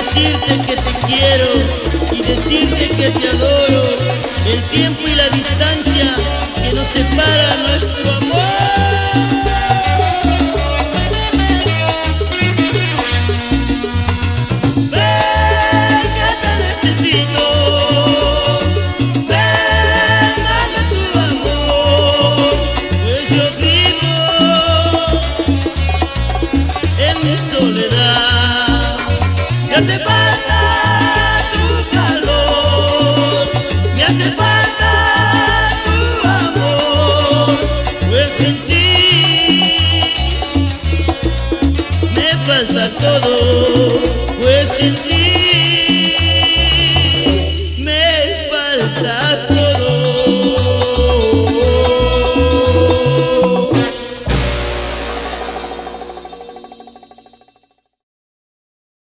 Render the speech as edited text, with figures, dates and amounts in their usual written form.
decirte que te quiero y decirte que te adoro. El tiempo y la distancia que nos separa nuestro amor. Me hace falta tu calor, me hace falta tu amor, pues sin ti me falta todo.